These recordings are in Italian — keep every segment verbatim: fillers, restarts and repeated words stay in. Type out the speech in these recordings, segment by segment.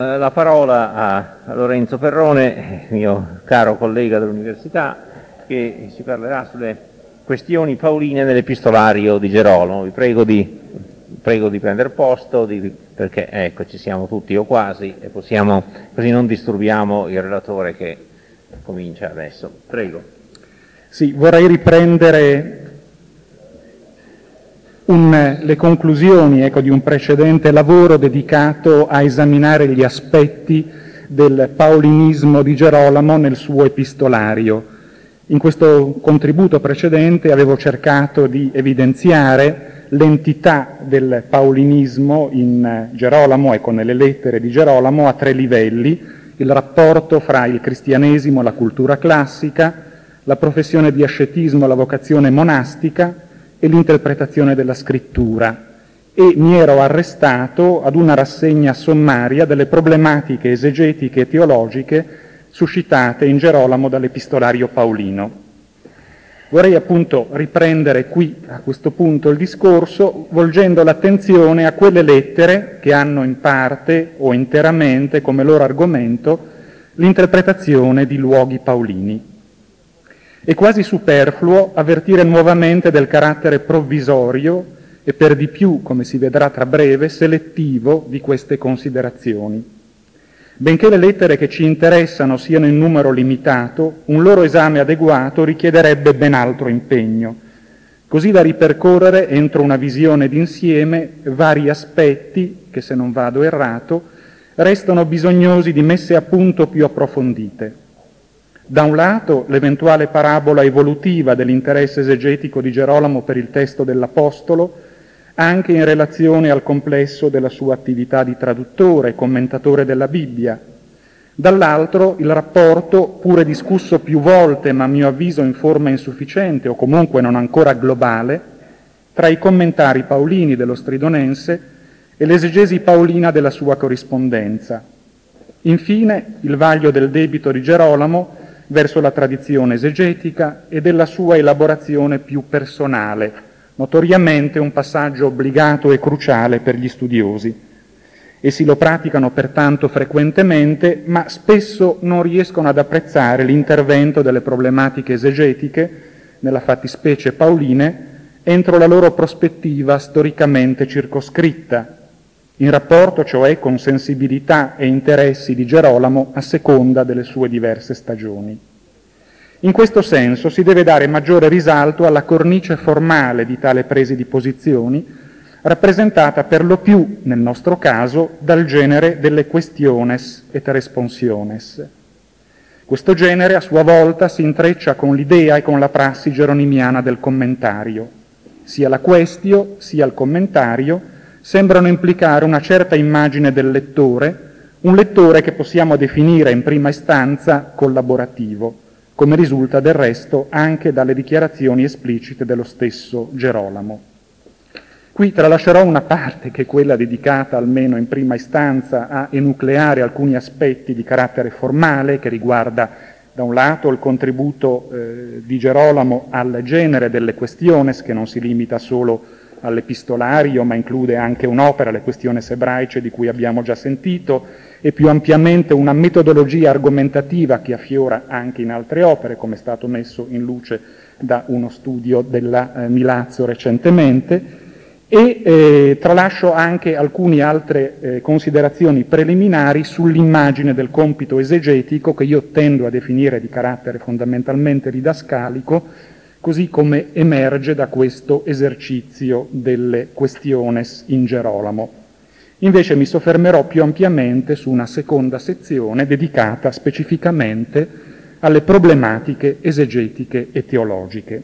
La parola a Lorenzo Perrone, mio caro collega dell'Università, che ci parlerà sulle questioni pauline nell'Epistolario di Gerolamo. Vi prego di, prego di prendere posto, di, perché ecco, ci siamo tutti o quasi, e possiamo, così non disturbiamo il relatore che comincia adesso. Prego. Sì, vorrei riprendere Un, le conclusioni ecco, di un precedente lavoro dedicato a esaminare gli aspetti del paulinismo di Gerolamo nel suo epistolario. In questo contributo precedente avevo cercato di evidenziare l'entità del paulinismo in Gerolamo, ecco, nelle lettere di Gerolamo, a tre livelli: il rapporto fra il cristianesimo e la cultura classica, la professione di ascetismo e la vocazione monastica, e l'interpretazione della scrittura, e mi ero arrestato ad una rassegna sommaria delle problematiche esegetiche e teologiche suscitate in Gerolamo dall'Epistolario Paolino. Vorrei appunto riprendere qui, a questo punto, il discorso, volgendo l'attenzione a quelle lettere che hanno in parte o interamente come loro argomento l'interpretazione di luoghi paolini. È quasi superfluo avvertire nuovamente del carattere provvisorio e per di più, come si vedrà tra breve, selettivo di queste considerazioni. Benché le lettere che ci interessano siano in numero limitato, un loro esame adeguato richiederebbe ben altro impegno, così da ripercorrere entro una visione d'insieme vari aspetti che, se non vado errato, restano bisognosi di messe a punto più approfondite. Da un lato, l'eventuale parabola evolutiva dell'interesse esegetico di Gerolamo per il testo dell'Apostolo, anche in relazione al complesso della sua attività di traduttore e commentatore della Bibbia. Dall'altro, il rapporto, pure discusso più volte, ma a mio avviso in forma insufficiente o comunque non ancora globale, tra i commentari paolini dello Stridonense e l'esegesi paolina della sua corrispondenza. Infine, il vaglio del debito di Gerolamo verso la tradizione esegetica e della sua elaborazione più personale, notoriamente un passaggio obbligato e cruciale per gli studiosi. Essi lo praticano pertanto frequentemente, ma spesso non riescono ad apprezzare l'intervento delle problematiche esegetiche, nella fattispecie paoline, entro la loro prospettiva storicamente circoscritta, in rapporto cioè con sensibilità e interessi di Gerolamo a seconda delle sue diverse stagioni. In questo senso si deve dare maggiore risalto alla cornice formale di tale prese di posizioni, rappresentata per lo più, nel nostro caso, dal genere delle questiones et responsiones. Questo genere, a sua volta, si intreccia con l'idea e con la prassi geronimiana del commentario. Sia la questio, sia il commentario sembrano implicare una certa immagine del lettore, un lettore che possiamo definire in prima istanza collaborativo, come risulta del resto anche dalle dichiarazioni esplicite dello stesso Gerolamo. Qui tralascerò una parte, che è quella dedicata almeno in prima istanza a enucleare alcuni aspetti di carattere formale, che riguarda da un lato il contributo eh, di Gerolamo al genere delle questiones, che non si limita solo all'epistolario, ma include anche un'opera, le questioni ebraiche, di cui abbiamo già sentito, e più ampiamente una metodologia argomentativa che affiora anche in altre opere, come è stato messo in luce da uno studio della eh, Milazzo recentemente, e eh, tralascio anche alcune altre eh, considerazioni preliminari sull'immagine del compito esegetico, che io tendo a definire di carattere fondamentalmente didascalico, così come emerge da questo esercizio delle questiones in Gerolamo. Invece mi soffermerò più ampiamente su una seconda sezione dedicata specificamente alle problematiche esegetiche e teologiche.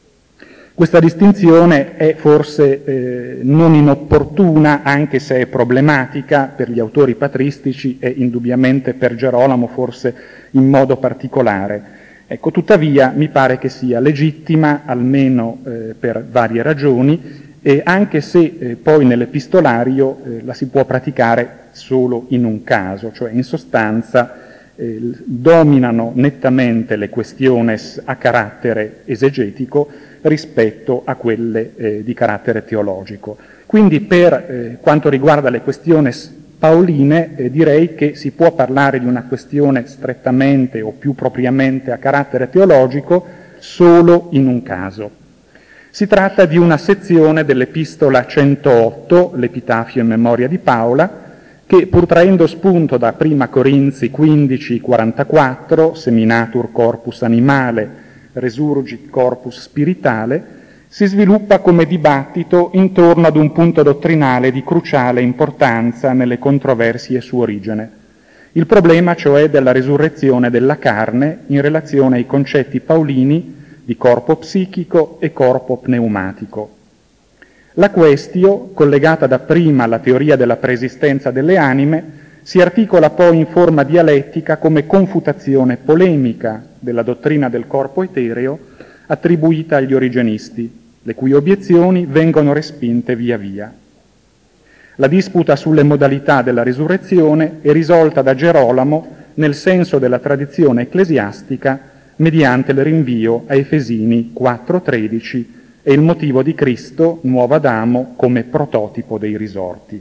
Questa distinzione è forse eh, non inopportuna, anche se è problematica per gli autori patristici e indubbiamente per Gerolamo forse in modo particolare. Ecco, tuttavia mi pare che sia legittima, almeno eh, per varie ragioni, e anche se eh, poi nell'epistolario eh, la si può praticare solo in un caso, cioè in sostanza eh, dominano nettamente le questiones a carattere esegetico rispetto a quelle eh, di carattere teologico. Quindi per eh, quanto riguarda le questiones paoline, eh, direi che si può parlare di una questione strettamente o più propriamente a carattere teologico solo in un caso. Si tratta di una sezione dell'Epistola centootto, l'Epitafio in memoria di Paola, che pur traendo spunto da Prima Corinzi quindici quarantaquattro, Seminatur corpus animale, resurgit corpus spiritale, si sviluppa come dibattito intorno ad un punto dottrinale di cruciale importanza nelle controversie su origine. Il problema cioè della resurrezione della carne in relazione ai concetti paolini di corpo psichico e corpo pneumatico. La questio, collegata dapprima alla teoria della preesistenza delle anime, si articola poi in forma dialettica come confutazione polemica della dottrina del corpo etereo attribuita agli origenisti, le cui obiezioni vengono respinte via via. La disputa sulle modalità della risurrezione è risolta da Gerolamo nel senso della tradizione ecclesiastica mediante il rinvio a Efesini quattro tredici e il motivo di Cristo, nuovo Adamo, come prototipo dei risorti.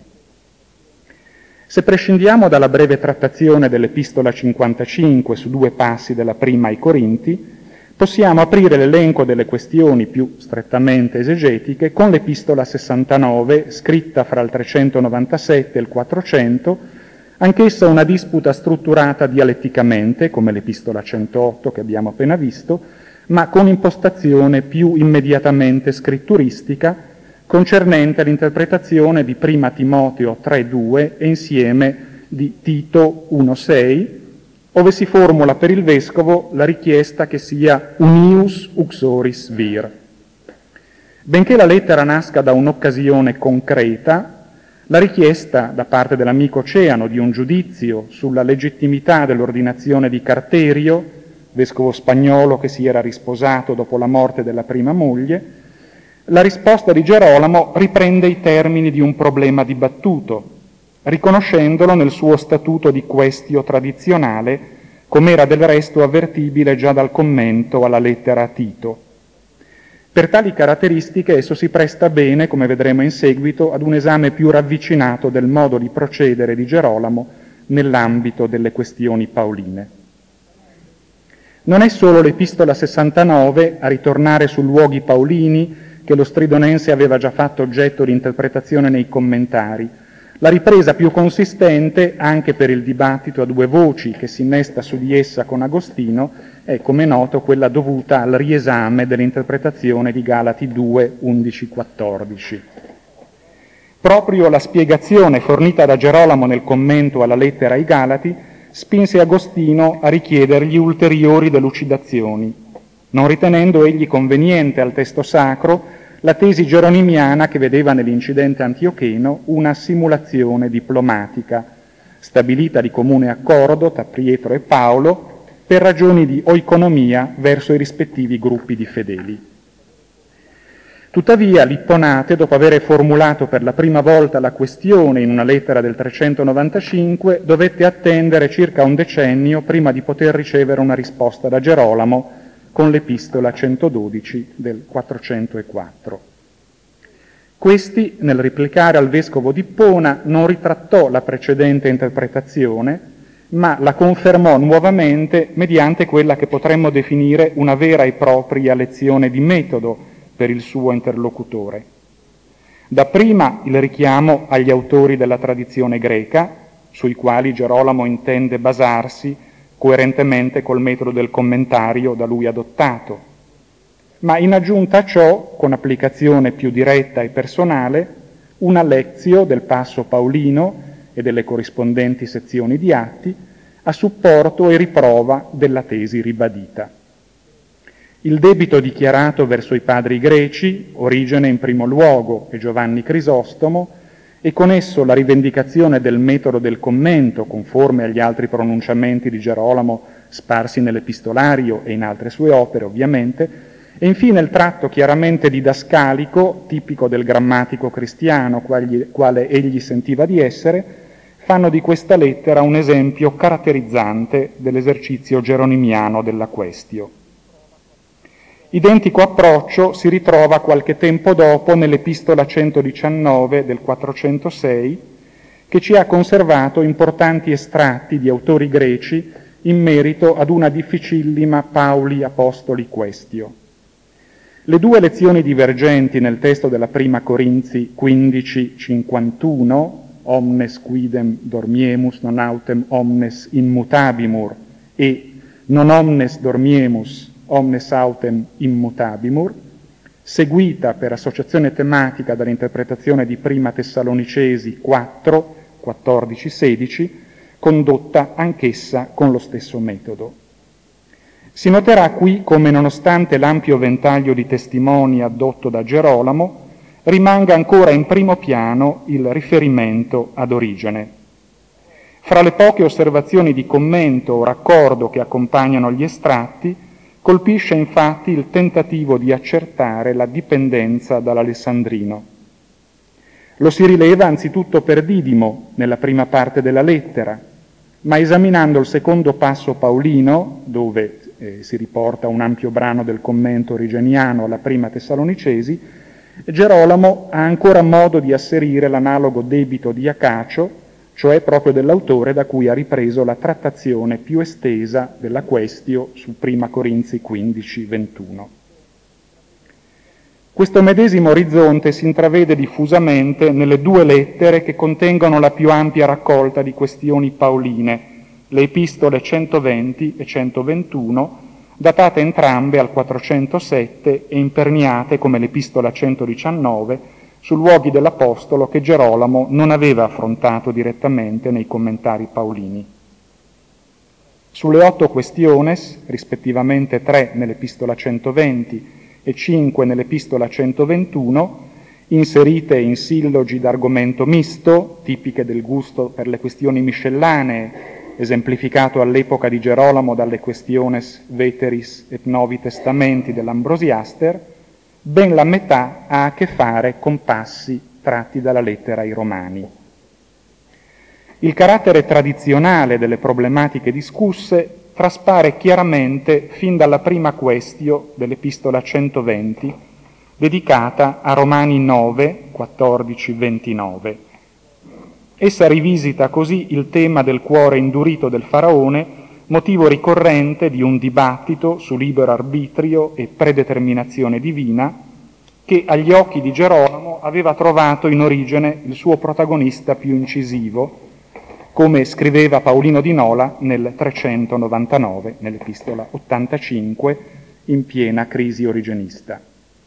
Se prescindiamo dalla breve trattazione dell'Epistola cinquantacinque su due passi della prima ai Corinti, possiamo aprire l'elenco delle questioni più strettamente esegetiche con l'Epistola sessantanove, scritta fra il trecentonovantasette e il quattrocento, anch'essa una disputa strutturata dialetticamente, come l'Epistola centootto che abbiamo appena visto, ma con impostazione più immediatamente scritturistica, concernente l'interpretazione di Prima Timoteo tre due e insieme di Tito uno sei, ove si formula per il Vescovo la richiesta che sia unius uxoris vir. Benché la lettera nasca da un'occasione concreta, la richiesta da parte dell'amico Oceano di un giudizio sulla legittimità dell'ordinazione di Carterio, vescovo spagnolo che si era risposato dopo la morte della prima moglie, la risposta di Gerolamo riprende i termini di un problema dibattuto, riconoscendolo nel suo statuto di questio tradizionale, come era del resto avvertibile già dal commento alla lettera a Tito. Per tali caratteristiche esso si presta bene, come vedremo in seguito, ad un esame più ravvicinato del modo di procedere di Gerolamo nell'ambito delle questioni paoline. Non è solo l'Epistola sessantanove a ritornare su luoghi paolini che lo stridonense aveva già fatto oggetto di interpretazione nei commentari. La ripresa più consistente, anche per il dibattito a due voci che si innesta su di essa con Agostino, è, come noto, quella dovuta al riesame dell'interpretazione di Galati due undici quattordici. Proprio la spiegazione fornita da Gerolamo nel commento alla lettera ai Galati spinse Agostino a richiedergli ulteriori delucidazioni, non ritenendo egli conveniente al testo sacro la tesi geronimiana che vedeva nell'incidente antiocheno una simulazione diplomatica, stabilita di comune accordo tra Pietro e Paolo per ragioni di oikonomia verso i rispettivi gruppi di fedeli. Tuttavia l'Ipponate, dopo aver formulato per la prima volta la questione in una lettera del trecentonovantacinque, dovette attendere circa un decennio prima di poter ricevere una risposta da Gerolamo con l'Epistola centododici del quattrocentoquattro. Questi, nel replicare al vescovo di Ippona, non ritrattò la precedente interpretazione, ma la confermò nuovamente mediante quella che potremmo definire una vera e propria lezione di metodo per il suo interlocutore. Dapprima il richiamo agli autori della tradizione greca, sui quali Gerolamo intende basarsi coerentemente col metodo del commentario da lui adottato, ma in aggiunta a ciò, con applicazione più diretta e personale, una lezio del passo paolino e delle corrispondenti sezioni di atti a supporto e riprova della tesi ribadita. Il debito dichiarato verso i padri greci, Origene in primo luogo e Giovanni Crisostomo, e con esso la rivendicazione del metodo del commento, conforme agli altri pronunciamenti di Gerolamo sparsi nell'Epistolario e in altre sue opere, ovviamente, e infine il tratto chiaramente didascalico, tipico del grammatico cristiano, quale, quale egli sentiva di essere, fanno di questa lettera un esempio caratterizzante dell'esercizio geronimiano della questio. Identico approccio si ritrova qualche tempo dopo nell'Epistola centodiciannove del quattrocentosei, che ci ha conservato importanti estratti di autori greci in merito ad una difficillima Pauli Apostoli Questio. Le due lezioni divergenti nel testo della prima Corinzi quindici cinquantuno, omnes quidem dormiemus non autem omnes immutabimur, e non omnes dormiemus omnes autem immutabimur, seguita per associazione tematica dall'interpretazione di prima Tessalonicesi quattro, quattordici sedici, condotta anch'essa con lo stesso metodo. Si noterà qui come, nonostante l'ampio ventaglio di testimoni addotto da Gerolamo, rimanga ancora in primo piano il riferimento ad Origene. Fra le poche osservazioni di commento o raccordo che accompagnano gli estratti, colpisce infatti il tentativo di accertare la dipendenza dall'Alessandrino. Lo si rileva anzitutto per Didimo, nella prima parte della lettera, ma esaminando il secondo passo paolino, dove eh, si riporta un ampio brano del commento origeniano alla prima Tessalonicesi, Gerolamo ha ancora modo di asserire l'analogo debito di Acacio, cioè proprio dell'autore da cui ha ripreso la trattazione più estesa della Questio su prima Corinzi quindici ventuno. Questo medesimo orizzonte si intravede diffusamente nelle due lettere che contengono la più ampia raccolta di questioni paoline, le epistole centoventi e centoventuno, datate entrambe al quattrocentosette e imperniate, come l'epistola centodiciannove, su luoghi dell'Apostolo che Gerolamo non aveva affrontato direttamente nei commentari paolini. Sulle otto questiones, rispettivamente tre nell'epistola centoventi e cinque nell'epistola centoventuno, inserite in sillogi d'argomento misto, tipiche del gusto per le questioni miscellanee, esemplificato all'epoca di Gerolamo dalle questiones Veteris et Novi Testamenti dell'Ambrosiaster, ben la metà ha a che fare con passi tratti dalla lettera ai Romani. Il carattere tradizionale delle problematiche discusse traspare chiaramente fin dalla prima questio dell'epistola centoventi, dedicata a Romani nove, quattordici, ventinove. Essa rivisita così il tema del cuore indurito del faraone, motivo ricorrente di un dibattito su libero arbitrio e predeterminazione divina, che agli occhi di Gerolamo aveva trovato in origine il suo protagonista più incisivo, come scriveva Paolino di Nola nel trecentonovantanove, nell'epistola ottantacinque, in piena crisi origenista.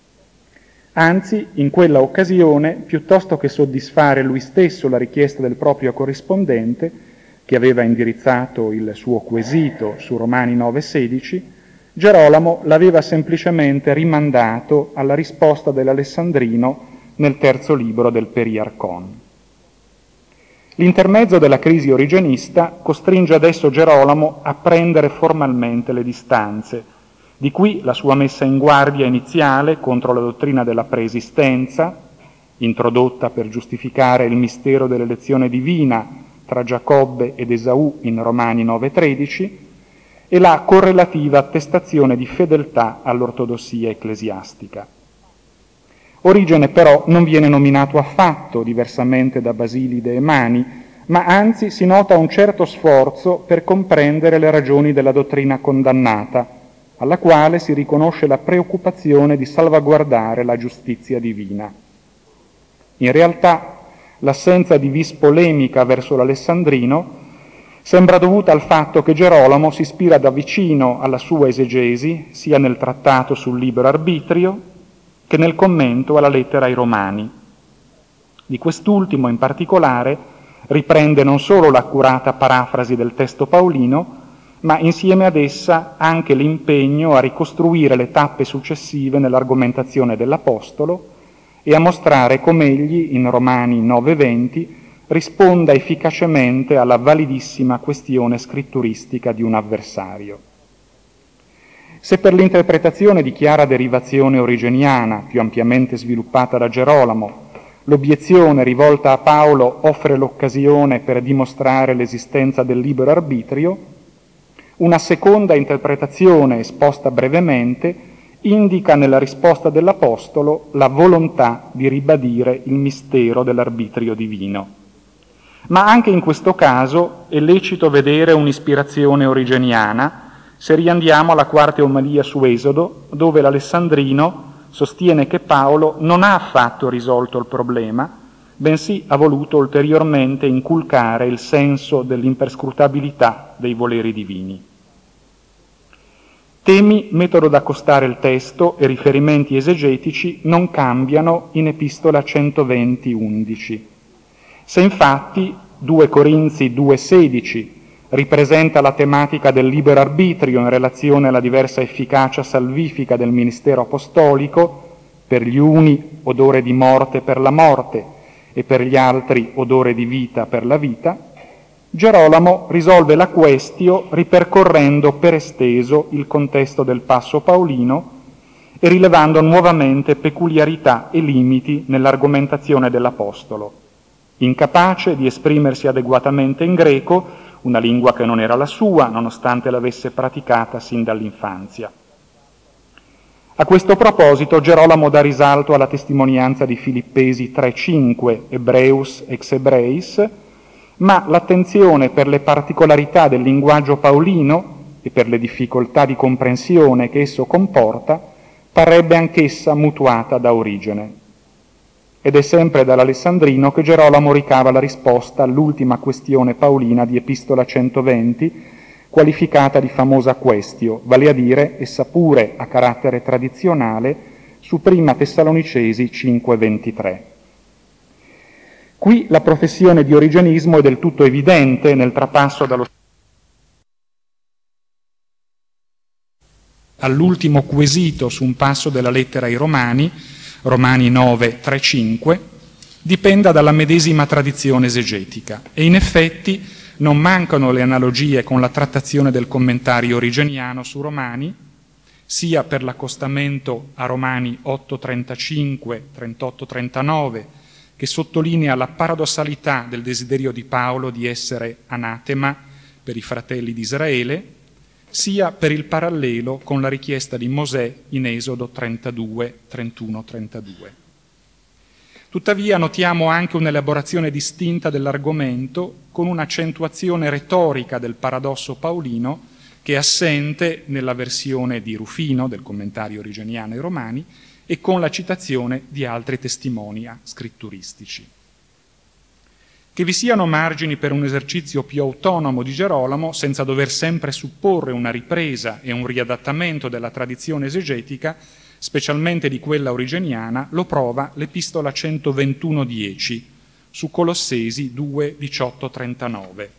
Anzi, in quella occasione, piuttosto che soddisfare lui stesso la richiesta del proprio corrispondente, che aveva indirizzato il suo quesito su Romani nove sedici, Gerolamo l'aveva semplicemente rimandato alla risposta dell'Alessandrino nel terzo libro del Periarcon. L'intermezzo della crisi origenista costringe adesso Gerolamo a prendere formalmente le distanze, di qui la sua messa in guardia iniziale contro la dottrina della preesistenza, introdotta per giustificare il mistero dell'elezione divina tra Giacobbe ed Esaù in Romani nove tredici, e la correlativa attestazione di fedeltà all'ortodossia ecclesiastica. Origene però non viene nominato affatto, diversamente da Basilide e Mani, ma anzi si nota un certo sforzo per comprendere le ragioni della dottrina condannata, alla quale si riconosce la preoccupazione di salvaguardare la giustizia divina. In realtà, l'assenza di vis polemica verso l'Alessandrino sembra dovuta al fatto che Gerolamo si ispira da vicino alla sua esegesi, sia nel trattato sul libero arbitrio che nel commento alla lettera ai Romani. Di quest'ultimo in particolare riprende non solo l'accurata parafrasi del testo paolino, ma insieme ad essa anche l'impegno a ricostruire le tappe successive nell'argomentazione dell'Apostolo e a mostrare come egli, in Romani nove venti, risponda efficacemente alla validissima questione scritturistica di un avversario. Se per l'interpretazione di chiara derivazione origeniana, più ampiamente sviluppata da Gerolamo, l'obiezione rivolta a Paolo offre l'occasione per dimostrare l'esistenza del libero arbitrio, una seconda interpretazione, esposta brevemente, indica nella risposta dell'Apostolo la volontà di ribadire il mistero dell'arbitrio divino. Ma anche in questo caso è lecito vedere un'ispirazione origeniana se riandiamo alla quarta omalia su Esodo, dove l'Alessandrino sostiene che Paolo non ha affatto risolto il problema, bensì ha voluto ulteriormente inculcare il senso dell'imperscrutabilità dei voleri divini. Temi, metodo d'accostare il testo e riferimenti esegetici non cambiano in Epistola centoventi undici. Se infatti due Corinzi due sedici ripresenta la tematica del libero arbitrio in relazione alla diversa efficacia salvifica del ministero apostolico, per gli uni odore di morte per la morte e per gli altri odore di vita per la vita, Gerolamo risolve la questio ripercorrendo per esteso il contesto del passo paolino e rilevando nuovamente peculiarità e limiti nell'argomentazione dell'Apostolo. Incapace di esprimersi adeguatamente in greco, una lingua che non era la sua, nonostante l'avesse praticata sin dall'infanzia. A questo proposito Gerolamo dà risalto alla testimonianza di Filippesi tre cinque, Hebreus ex Hebreis, ma l'attenzione per le particolarità del linguaggio paolino e per le difficoltà di comprensione che esso comporta parrebbe anch'essa mutuata da Origene. Ed è sempre dall'Alessandrino che Gerolamo ricava la risposta all'ultima questione paolina di Epistola centoventi, qualificata di famosa questio, vale a dire, essa pure a carattere tradizionale, su Prima Tessalonicesi cinque ventitré. Qui la professione di origenismo è del tutto evidente nel trapasso dallo all'ultimo quesito su un passo della lettera ai Romani, Romani nove tre cinque, dipenda dalla medesima tradizione esegetica e in effetti non mancano le analogie con la trattazione del commentario origeniano su Romani, sia per l'accostamento a Romani otto trentacinque trentotto trentanove, che sottolinea la paradossalità del desiderio di Paolo di essere anatema per i fratelli di Israele, sia per il parallelo con la richiesta di Mosè in Esodo trentadue trentuno trentadue. Tuttavia notiamo anche un'elaborazione distinta dell'argomento con un'accentuazione retorica del paradosso paolino che è assente nella versione di Rufino del commentario origeniano ai Romani e con la citazione di altri testimoni scritturistici. Che vi siano margini per un esercizio più autonomo di Gerolamo, senza dover sempre supporre una ripresa e un riadattamento della tradizione esegetica, specialmente di quella origeniana, lo prova l'Epistola centoventuno dieci, su Colossesi due diciotto trentanove.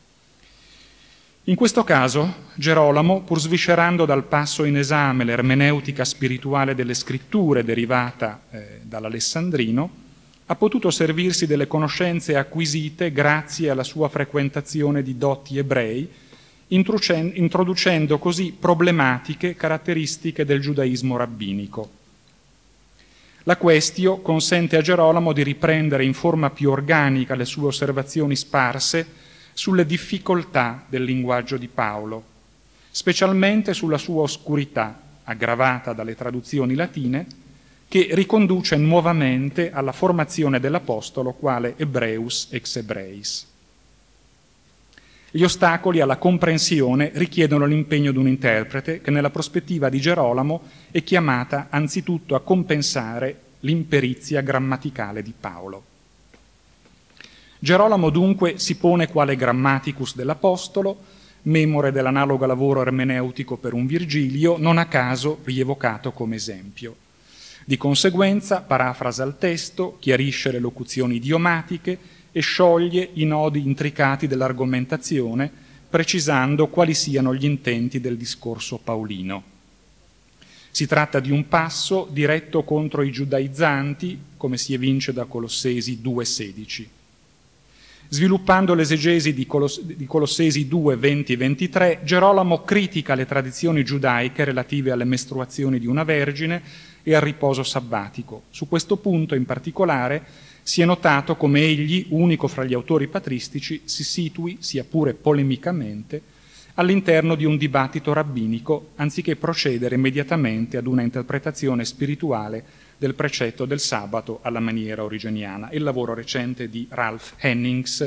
In questo caso, Gerolamo, pur sviscerando dal passo in esame l'ermeneutica spirituale delle scritture derivata eh, dall'Alessandrino, ha potuto servirsi delle conoscenze acquisite grazie alla sua frequentazione di dotti ebrei, introducendo così problematiche caratteristiche del giudaismo rabbinico. La questio consente a Gerolamo di riprendere in forma più organica le sue osservazioni sparse sulle difficoltà del linguaggio di Paolo, specialmente sulla sua oscurità, aggravata dalle traduzioni latine, che riconduce nuovamente alla formazione dell'Apostolo quale Hebreus ex Hebreis. Gli ostacoli alla comprensione richiedono l'impegno di un interprete che nella prospettiva di Gerolamo è chiamata anzitutto a compensare l'imperizia grammaticale di Paolo. Gerolamo dunque si pone quale grammaticus dell'Apostolo, memore dell'analogo lavoro ermeneutico per un Virgilio, non a caso rievocato come esempio. Di conseguenza parafrasa il testo, chiarisce le locuzioni idiomatiche e scioglie i nodi intricati dell'argomentazione, precisando quali siano gli intenti del discorso paolino. Si tratta di un passo diretto contro i giudaizzanti, come si evince da Colossesi due sedici. Sviluppando l'esegesi di, Coloss- di Colossesi due venti e ventitré, Gerolamo critica le tradizioni giudaiche relative alle mestruazioni di una vergine e al riposo sabbatico. Su questo punto in particolare si è notato come egli, unico fra gli autori patristici, si situi, sia pure polemicamente, all'interno di un dibattito rabbinico, anziché procedere immediatamente ad una interpretazione spirituale del precetto del sabato alla maniera origeniana. Il lavoro recente di Ralph Hennings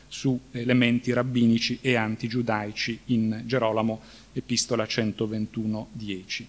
su elementi rabbinici e antigiudaici in Gerolamo, Epistola centoventuno dieci.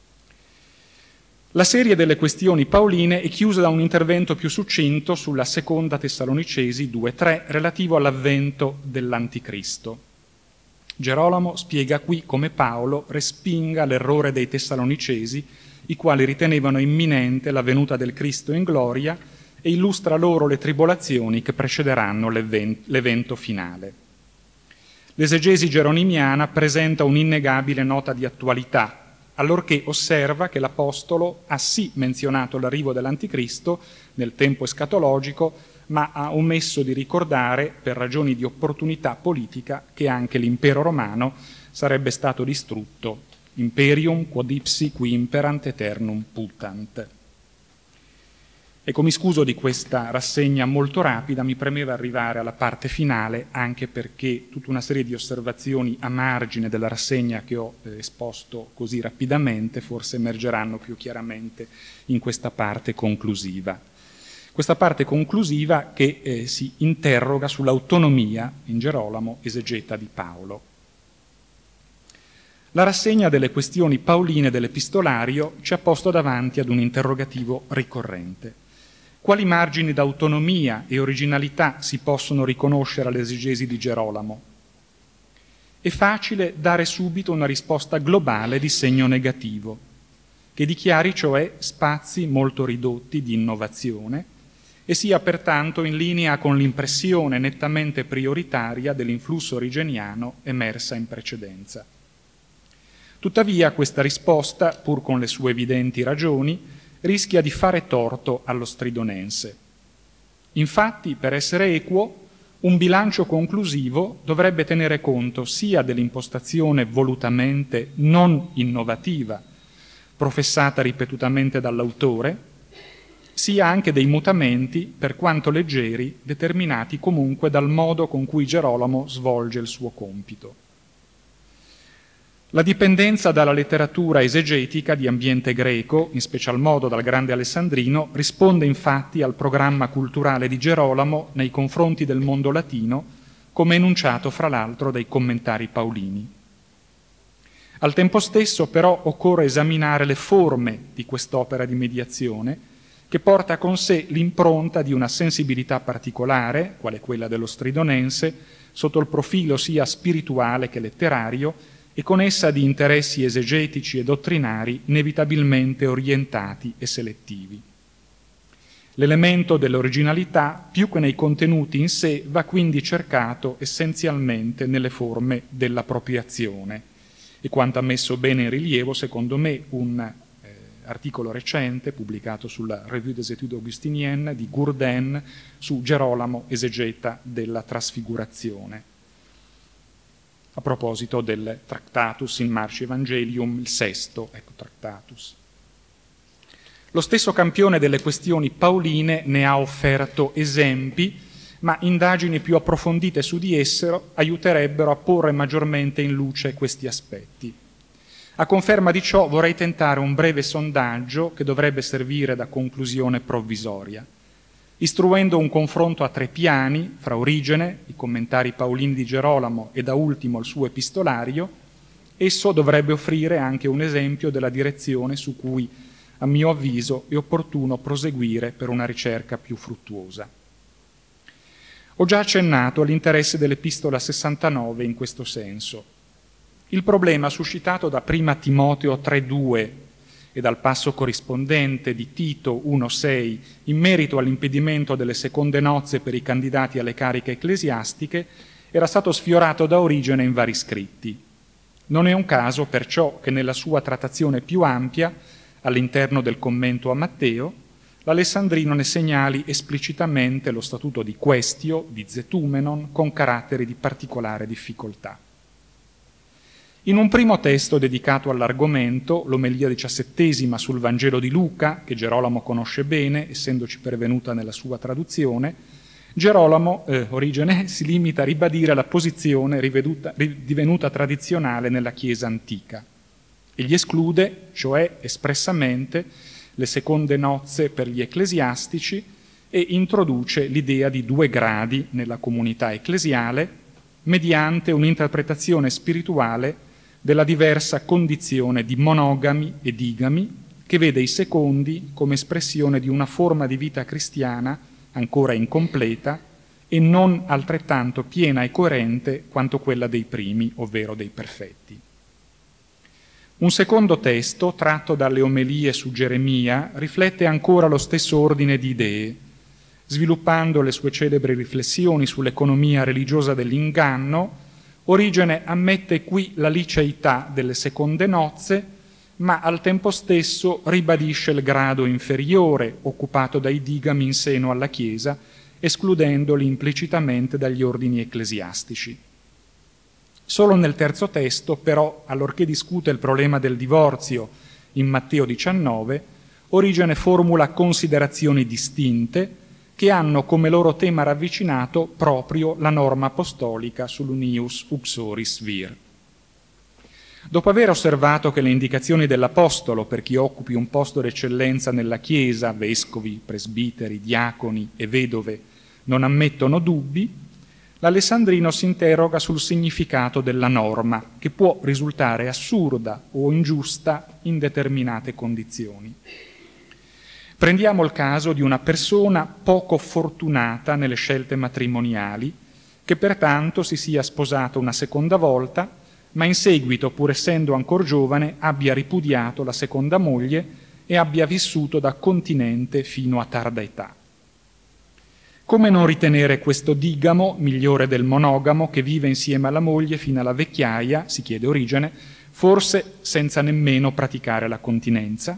La serie delle questioni paoline è chiusa da un intervento più succinto sulla seconda Tessalonicesi due tre relativo all'avvento dell'Anticristo. Gerolamo spiega qui come Paolo respinga l'errore dei Tessalonicesi, i quali ritenevano imminente la venuta del Cristo in gloria, e illustra loro le tribolazioni che precederanno l'evento finale. L'esegesi geronimiana presenta un'innegabile nota di attualità, allorché osserva che l'Apostolo ha sì menzionato l'arrivo dell'Anticristo nel tempo escatologico, ma ha omesso di ricordare, per ragioni di opportunità politica, che anche l'impero romano sarebbe stato distrutto, imperium quod ipsi qui imperant aeternum putant. Ecco, mi scuso di questa rassegna molto rapida, mi premeva arrivare alla parte finale, anche perché tutta una serie di osservazioni a margine della rassegna che ho eh, esposto così rapidamente forse emergeranno più chiaramente in questa parte conclusiva. Questa parte conclusiva che eh, si interroga sull'autonomia in Gerolamo, esegeta di Paolo. La rassegna delle questioni paoline dell'Epistolario ci ha posto davanti ad un interrogativo ricorrente. Quali margini d'autonomia e originalità si possono riconoscere all'esegesi di Gerolamo? È facile dare subito una risposta globale di segno negativo, che dichiari cioè spazi molto ridotti di innovazione e sia pertanto in linea con l'impressione nettamente prioritaria dell'influsso origeniano emersa in precedenza. Tuttavia questa risposta, pur con le sue evidenti ragioni, rischia di fare torto allo stridonense. Infatti, per essere equo, un bilancio conclusivo dovrebbe tenere conto sia dell'impostazione volutamente non innovativa, professata ripetutamente dall'autore, sia anche dei mutamenti, per quanto leggeri, determinati comunque dal modo con cui Gerolamo svolge il suo compito. La dipendenza dalla letteratura esegetica di ambiente greco, in special modo dal grande Alessandrino, risponde infatti al programma culturale di Gerolamo nei confronti del mondo latino, come enunciato fra l'altro dai commentari paolini. Al tempo stesso però occorre esaminare le forme di quest'opera di mediazione, che porta con sé l'impronta di una sensibilità particolare, quale quella dello stridonense, sotto il profilo sia spirituale che letterario, e con essa di interessi esegetici e dottrinari inevitabilmente orientati e selettivi. L'elemento dell'originalità, più che nei contenuti in sé, va quindi cercato essenzialmente nelle forme dell'appropriazione, e quanto ha messo bene in rilievo, secondo me, un eh, articolo recente pubblicato sulla Revue des études augustiniennes di Gourdain su Gerolamo, esegeta della trasfigurazione, a proposito del Tractatus in Marci Evangelium, il sesto, ecco, Tractatus. Lo stesso campione delle questioni paoline ne ha offerto esempi, ma indagini più approfondite su di esso aiuterebbero a porre maggiormente in luce questi aspetti. A conferma di ciò vorrei tentare un breve sondaggio che dovrebbe servire da conclusione provvisoria. Istruendo un confronto a tre piani, fra Origene, i commentari paolini di Gerolamo e da ultimo il suo epistolario, esso dovrebbe offrire anche un esempio della direzione su cui, a mio avviso, è opportuno proseguire per una ricerca più fruttuosa. Ho già accennato all'interesse dell'Epistola sessantanove in questo senso. Il problema suscitato da prima Timoteo tre due e dal passo corrispondente di Tito uno sei in merito all'impedimento delle seconde nozze per i candidati alle cariche ecclesiastiche era stato sfiorato da Origene in vari scritti. Non è un caso perciò che nella sua trattazione più ampia, all'interno del commento a Matteo, l'Alessandrino ne segnali esplicitamente lo statuto di quaestio, di zetumenon, con caratteri di particolare difficoltà. In un primo testo dedicato all'argomento, l'omelia diciassettesima sul Vangelo di Luca, che Gerolamo conosce bene, essendoci pervenuta nella sua traduzione, Gerolamo, eh, Origene, si limita a ribadire la posizione riveduta, divenuta tradizionale nella Chiesa antica. Egli esclude, cioè espressamente, le seconde nozze per gli ecclesiastici e introduce l'idea di due gradi nella comunità ecclesiale mediante un'interpretazione spirituale della diversa condizione di monogami e digami, che vede i secondi come espressione di una forma di vita cristiana ancora incompleta e non altrettanto piena e coerente quanto quella dei primi, ovvero dei perfetti. Un secondo testo, tratto dalle omelie su Geremia, riflette ancora lo stesso ordine di idee, sviluppando le sue celebri riflessioni sull'economia religiosa dell'inganno. Origene ammette qui la liceità delle seconde nozze, ma al tempo stesso ribadisce il grado inferiore occupato dai digami in seno alla Chiesa, escludendoli implicitamente dagli ordini ecclesiastici. Solo nel terzo testo, però, allorché discute il problema del divorzio in Matteo diciannove, Origene formula considerazioni distinte che hanno come loro tema ravvicinato proprio la norma apostolica sull'unius uxoris vir. Dopo aver osservato che le indicazioni dell'Apostolo per chi occupi un posto d'eccellenza nella Chiesa, vescovi, presbiteri, diaconi e vedove, non ammettono dubbi, l'Alessandrino si interroga sul significato della norma, che può risultare assurda o ingiusta in determinate condizioni. Prendiamo il caso di una persona poco fortunata nelle scelte matrimoniali, che pertanto si sia sposata una seconda volta, ma in seguito, pur essendo ancor giovane, abbia ripudiato la seconda moglie e abbia vissuto da continente fino a tarda età. Come non ritenere questo digamo migliore del monogamo che vive insieme alla moglie fino alla vecchiaia, si chiede Origene, forse senza nemmeno praticare la continenza?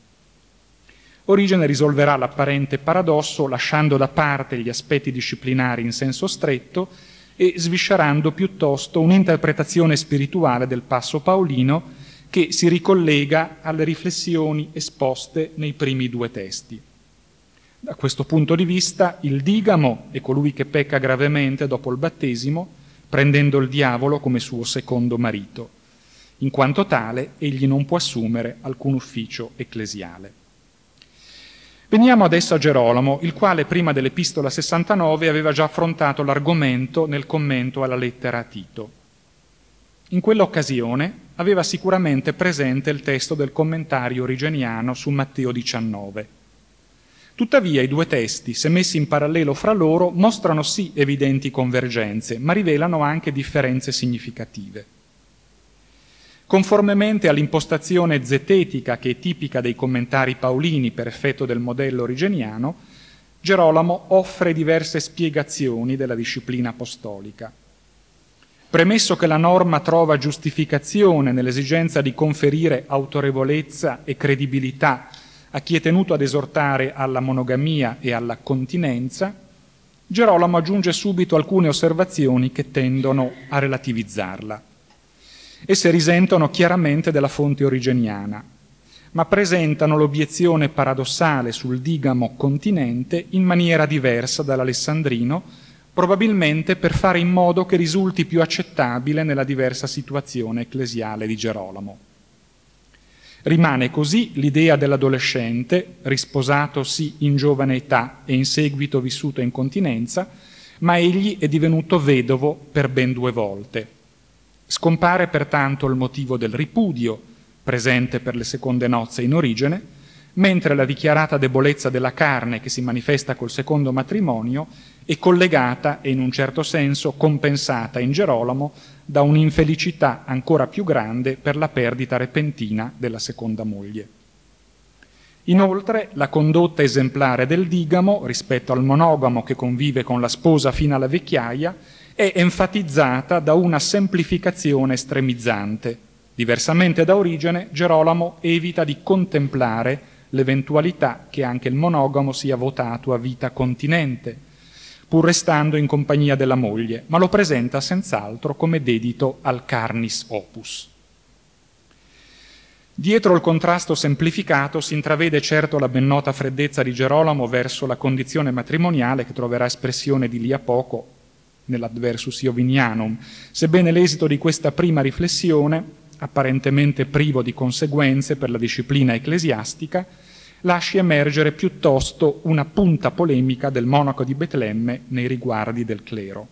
Origene risolverà l'apparente paradosso lasciando da parte gli aspetti disciplinari in senso stretto e sviscerando piuttosto un'interpretazione spirituale del passo paolino che si ricollega alle riflessioni esposte nei primi due testi. Da questo punto di vista, il digamo è colui che pecca gravemente dopo il battesimo, prendendo il diavolo come suo secondo marito. In quanto tale, egli non può assumere alcun ufficio ecclesiale. Veniamo adesso a Gerolamo, il quale prima dell'Epistola sessantanove aveva già affrontato l'argomento nel commento alla lettera a Tito. In quell'occasione aveva sicuramente presente il testo del commentario origeniano su Matteo diciannove. Tuttavia i due testi, se messi in parallelo fra loro, mostrano sì evidenti convergenze, ma rivelano anche differenze significative. Conformemente all'impostazione zetetica che è tipica dei commentari paolini per effetto del modello origeniano, Gerolamo offre diverse spiegazioni della disciplina apostolica. Premesso che la norma trova giustificazione nell'esigenza di conferire autorevolezza e credibilità a chi è tenuto ad esortare alla monogamia e alla continenza, Gerolamo aggiunge subito alcune osservazioni che tendono a relativizzarla. Esse risentono chiaramente della fonte origeniana, ma presentano l'obiezione paradossale sul digamo continente in maniera diversa dall'Alessandrino, probabilmente per fare in modo che risulti più accettabile nella diversa situazione ecclesiale di Gerolamo. Rimane così l'idea dell'adolescente, risposato sì in giovane età e in seguito vissuto in continenza, ma egli è divenuto vedovo per ben due volte. Scompare pertanto il motivo del ripudio, presente per le seconde nozze in Origene, mentre la dichiarata debolezza della carne che si manifesta col secondo matrimonio è collegata e in un certo senso compensata in Gerolamo da un'infelicità ancora più grande per la perdita repentina della seconda moglie. Inoltre, la condotta esemplare del digamo rispetto al monogamo che convive con la sposa fino alla vecchiaia è enfatizzata da una semplificazione estremizzante. Diversamente da Origene, Gerolamo evita di contemplare l'eventualità che anche il monogamo sia votato a vita continente, pur restando in compagnia della moglie, ma lo presenta senz'altro come dedito al carnis opus. Dietro il contrasto semplificato si intravede certo la ben nota freddezza di Gerolamo verso la condizione matrimoniale che troverà espressione di lì a poco nell'Adversus Iovinianum, sebbene l'esito di questa prima riflessione, apparentemente privo di conseguenze per la disciplina ecclesiastica, lasci emergere piuttosto una punta polemica del monaco di Betlemme nei riguardi del clero.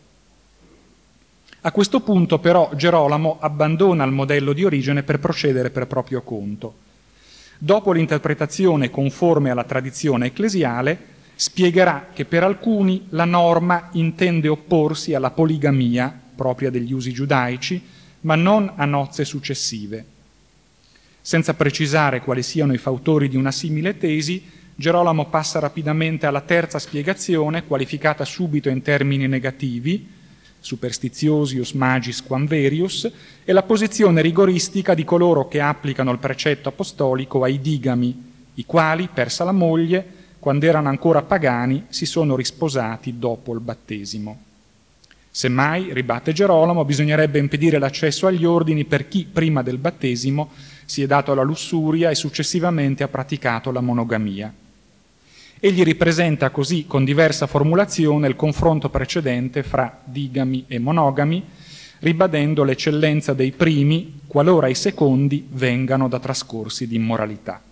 A questo punto però Gerolamo abbandona il modello di origine per procedere per proprio conto. Dopo l'interpretazione conforme alla tradizione ecclesiale, spiegherà che per alcuni la norma intende opporsi alla poligamia propria degli usi giudaici, ma non a nozze successive. Senza precisare quali siano i fautori di una simile tesi, Gerolamo passa rapidamente alla terza spiegazione, qualificata subito in termini negativi, superstitiosius magis quam verius, e la posizione rigoristica di coloro che applicano il precetto apostolico ai digami, i quali, persa la moglie, quando erano ancora pagani, si sono risposati dopo il battesimo. Semmai, ribatte Gerolamo, bisognerebbe impedire l'accesso agli ordini per chi, prima del battesimo, si è dato alla lussuria e successivamente ha praticato la monogamia. Egli ripresenta così, con diversa formulazione, il confronto precedente fra digami e monogami, ribadendo l'eccellenza dei primi qualora i secondi vengano da trascorsi di immoralità.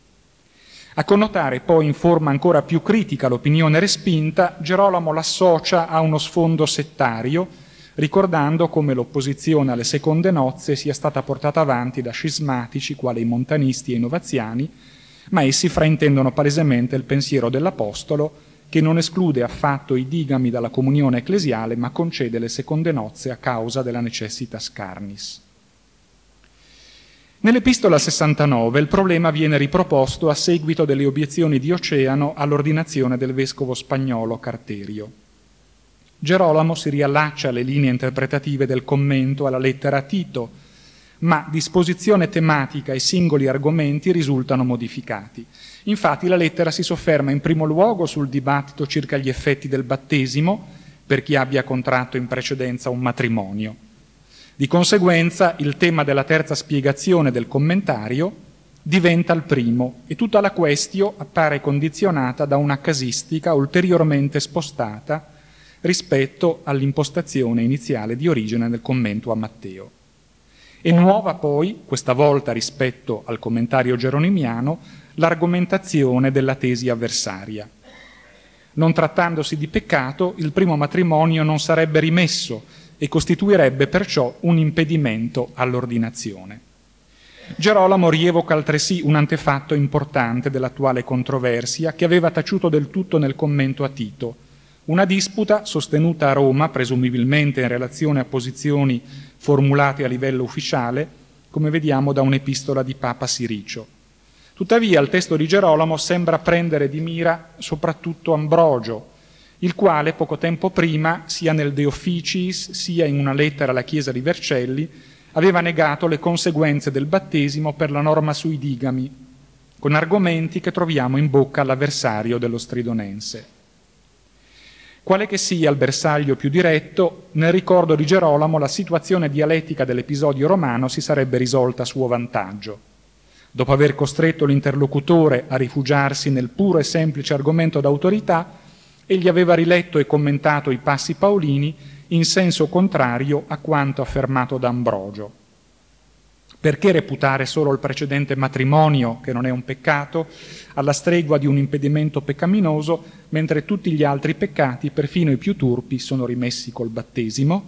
A connotare poi in forma ancora più critica l'opinione respinta, Gerolamo l'associa a uno sfondo settario, ricordando come l'opposizione alle seconde nozze sia stata portata avanti da scismatici quali i montanisti e i novaziani, ma essi fraintendono palesemente il pensiero dell'Apostolo, che non esclude affatto i digami dalla comunione ecclesiale, ma concede le seconde nozze a causa della necessitas carnis. Nell'Epistola sessantanove il problema viene riproposto a seguito delle obiezioni di Oceano all'ordinazione del vescovo spagnolo Carterio. Gerolamo si riallaccia alle linee interpretative del commento alla lettera a Tito, ma disposizione tematica e singoli argomenti risultano modificati. Infatti la lettera si sofferma in primo luogo sul dibattito circa gli effetti del battesimo per chi abbia contratto in precedenza un matrimonio. Di conseguenza il tema della terza spiegazione del commentario diventa il primo e tutta la questione appare condizionata da una casistica ulteriormente spostata rispetto all'impostazione iniziale di origine del commento a Matteo. E nuova poi, questa volta rispetto al commentario geronimiano, l'argomentazione della tesi avversaria. Non trattandosi di peccato, il primo matrimonio non sarebbe rimesso e costituirebbe perciò un impedimento all'ordinazione. Gerolamo rievoca altresì un antefatto importante dell'attuale controversia che aveva taciuto del tutto nel commento a Tito, una disputa sostenuta a Roma, presumibilmente in relazione a posizioni formulate a livello ufficiale, come vediamo da un'epistola di Papa Siricio. Tuttavia il testo di Gerolamo sembra prendere di mira soprattutto Ambrogio, il quale poco tempo prima, sia nel De Officiis sia in una lettera alla Chiesa di Vercelli, aveva negato le conseguenze del battesimo per la norma sui digami, con argomenti che troviamo in bocca all'avversario dello Stridonense. Quale che sia il bersaglio più diretto, nel ricordo di Gerolamo la situazione dialettica dell'episodio romano si sarebbe risolta a suo vantaggio. Dopo aver costretto l'interlocutore a rifugiarsi nel puro e semplice argomento d'autorità, egli aveva riletto e commentato i passi paolini in senso contrario a quanto affermato da Ambrogio. Perché reputare solo il precedente matrimonio, che non è un peccato, alla stregua di un impedimento peccaminoso, mentre tutti gli altri peccati, perfino i più turpi, sono rimessi col battesimo?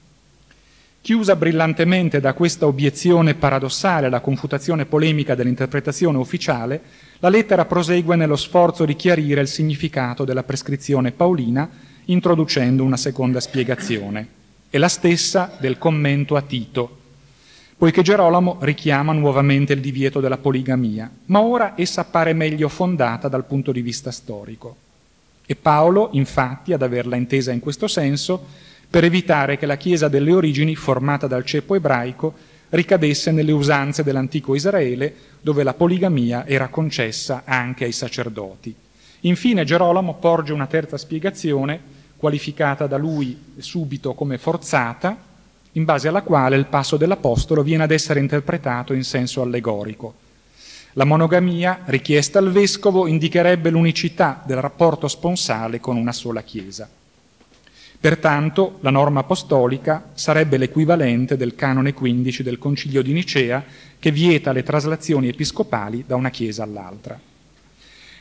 Chiusa brillantemente da questa obiezione paradossale la confutazione polemica dell'interpretazione ufficiale, la lettera prosegue nello sforzo di chiarire il significato della prescrizione paolina, introducendo una seconda spiegazione, e la stessa del commento a Tito, poiché Gerolamo richiama nuovamente il divieto della poligamia, ma ora essa appare meglio fondata dal punto di vista storico. E Paolo, infatti, ad averla intesa in questo senso, per evitare che la Chiesa delle origini, formata dal ceppo ebraico, ricadesse nelle usanze dell'antico Israele, dove la poligamia era concessa anche ai sacerdoti. Infine Gerolamo porge una terza spiegazione, qualificata da lui subito come forzata, in base alla quale il passo dell'Apostolo viene ad essere interpretato in senso allegorico. La monogamia, richiesta al vescovo, indicherebbe l'unicità del rapporto sponsale con una sola Chiesa. Pertanto, la norma apostolica sarebbe l'equivalente del canone quindici del Concilio di Nicea, che vieta le traslazioni episcopali da una Chiesa all'altra.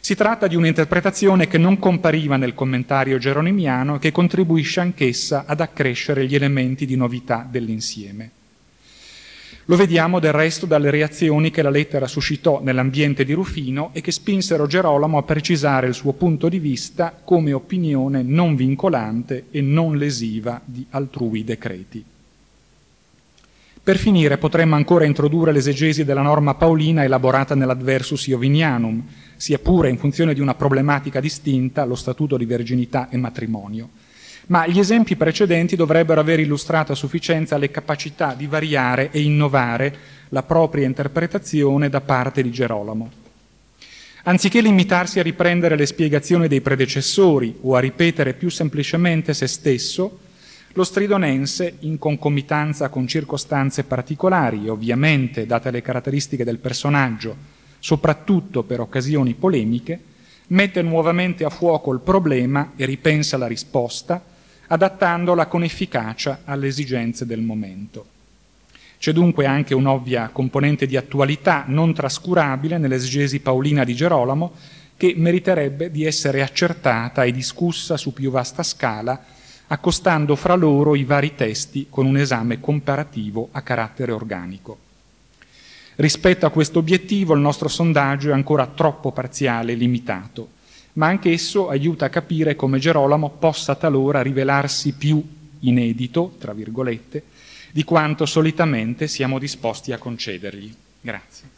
Si tratta di un'interpretazione che non compariva nel commentario geronimiano e che contribuisce anch'essa ad accrescere gli elementi di novità dell'insieme. Lo vediamo del resto dalle reazioni che la lettera suscitò nell'ambiente di Rufino e che spinsero Gerolamo a precisare il suo punto di vista come opinione non vincolante e non lesiva di altrui decreti. Per finire potremmo ancora introdurre l'esegesi della norma paolina elaborata nell'Adversus Iovinianum, sia pure in funzione di una problematica distinta, lo statuto di verginità e matrimonio. Ma gli esempi precedenti dovrebbero aver illustrato a sufficienza le capacità di variare e innovare la propria interpretazione da parte di Gerolamo. Anziché limitarsi a riprendere le spiegazioni dei predecessori o a ripetere più semplicemente se stesso, lo stridonense, in concomitanza con circostanze particolari e ovviamente, date le caratteristiche del personaggio, soprattutto per occasioni polemiche, mette nuovamente a fuoco il problema e ripensa la risposta, adattandola con efficacia alle esigenze del momento. C'è dunque anche un'ovvia componente di attualità non trascurabile nell'esegesi paolina di Gerolamo che meriterebbe di essere accertata e discussa su più vasta scala, accostando fra loro i vari testi con un esame comparativo a carattere organico. Rispetto a questo obiettivo il nostro sondaggio è ancora troppo parziale e limitato, ma anche esso aiuta a capire come Gerolamo possa talora rivelarsi più inedito, tra virgolette, di quanto solitamente siamo disposti a concedergli. Grazie.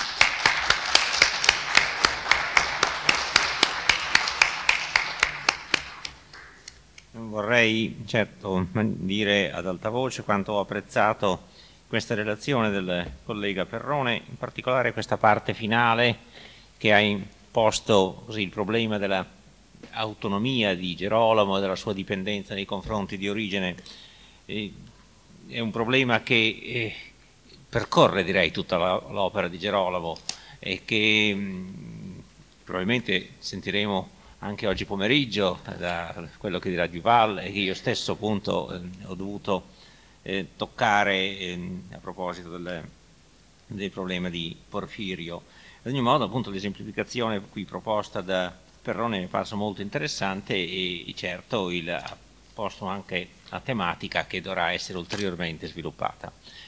Vorrei certo dire ad alta voce quanto ho apprezzato questa relazione del collega Perrone, in particolare questa parte finale che ha posto così il problema dell'autonomia di Gerolamo e della sua dipendenza nei confronti di Origene. Eh, è un problema che eh, percorre direi tutta l'opera di Gerolamo e che mh, probabilmente sentiremo anche oggi pomeriggio da quello che dirà Duval e che io stesso appunto eh, ho dovuto eh, toccare eh, a proposito del, del problema di Porfirio. Ad ogni modo appunto l'esemplificazione qui proposta da Perrone mi è parso molto interessante e, e certo il, ha posto anche la tematica che dovrà essere ulteriormente sviluppata.